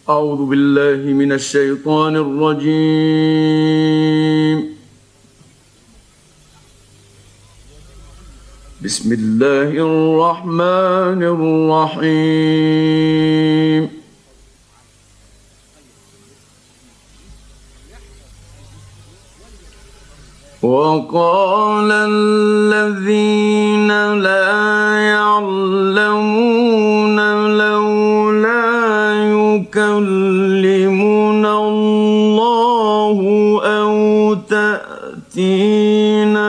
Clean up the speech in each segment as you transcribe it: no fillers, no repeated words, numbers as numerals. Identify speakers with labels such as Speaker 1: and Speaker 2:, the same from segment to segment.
Speaker 1: أعوذ بالله من الشيطان الرجيم. بسم الله الرحمن الرحيم. وقال الذين لا يعلمون لولا يكلمنا الله أو تأتينا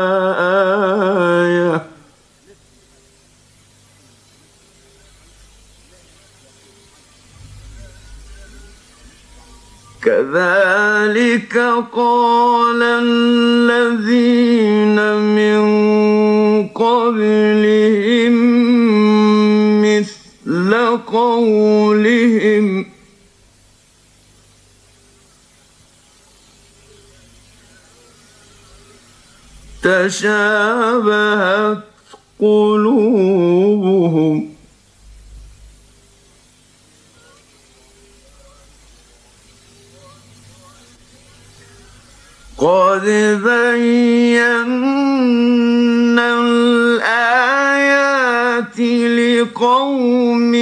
Speaker 1: آية كذلك قال الذين من قبلهم مثل قولهم تشابهت قلوبهم قد بينا الآيات لقوم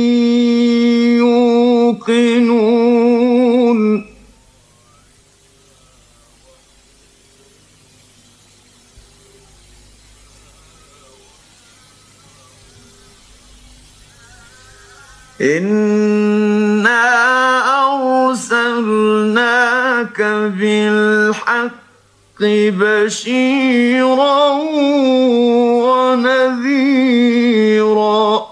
Speaker 1: يوقنون إنا أرسلناك بالحق بشيرا ونذيرا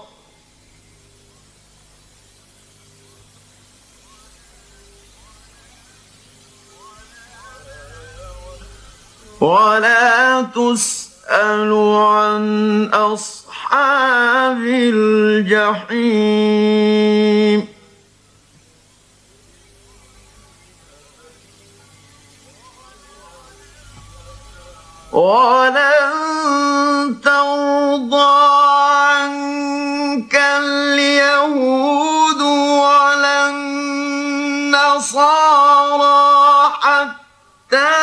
Speaker 1: ولا تسأل عن أصحاب الجحيم ولن ترضى عنك اليهود ولا النصارى حتى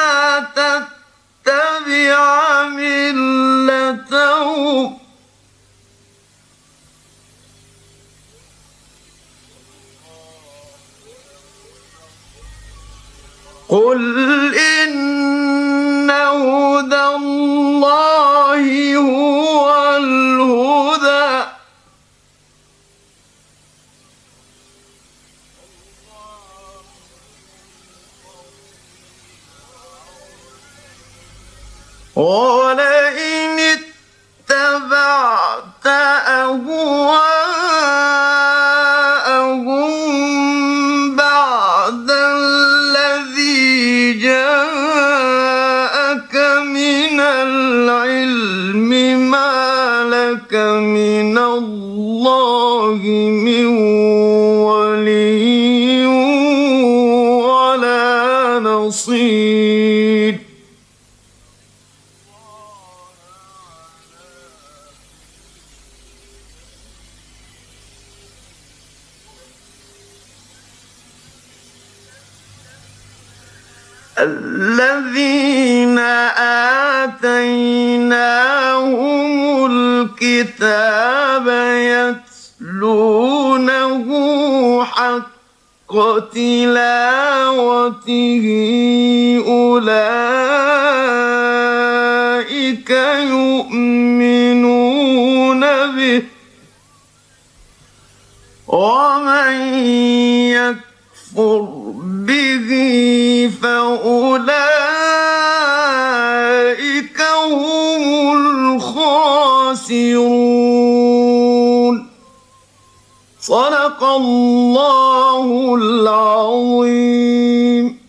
Speaker 1: تتبع ملتهم قل إن هدى الله هو الهدى ولئن اتبعت أهواءهم بعد الذي جاءك من العلم ما لك من الله من ولي ولا نصير الذين آتيناهم الكتاب يتلونه حق تلاوته أولئك يؤمنون به ومن يكفر به فأولئك هم الخاسرون صدق الله العظيم.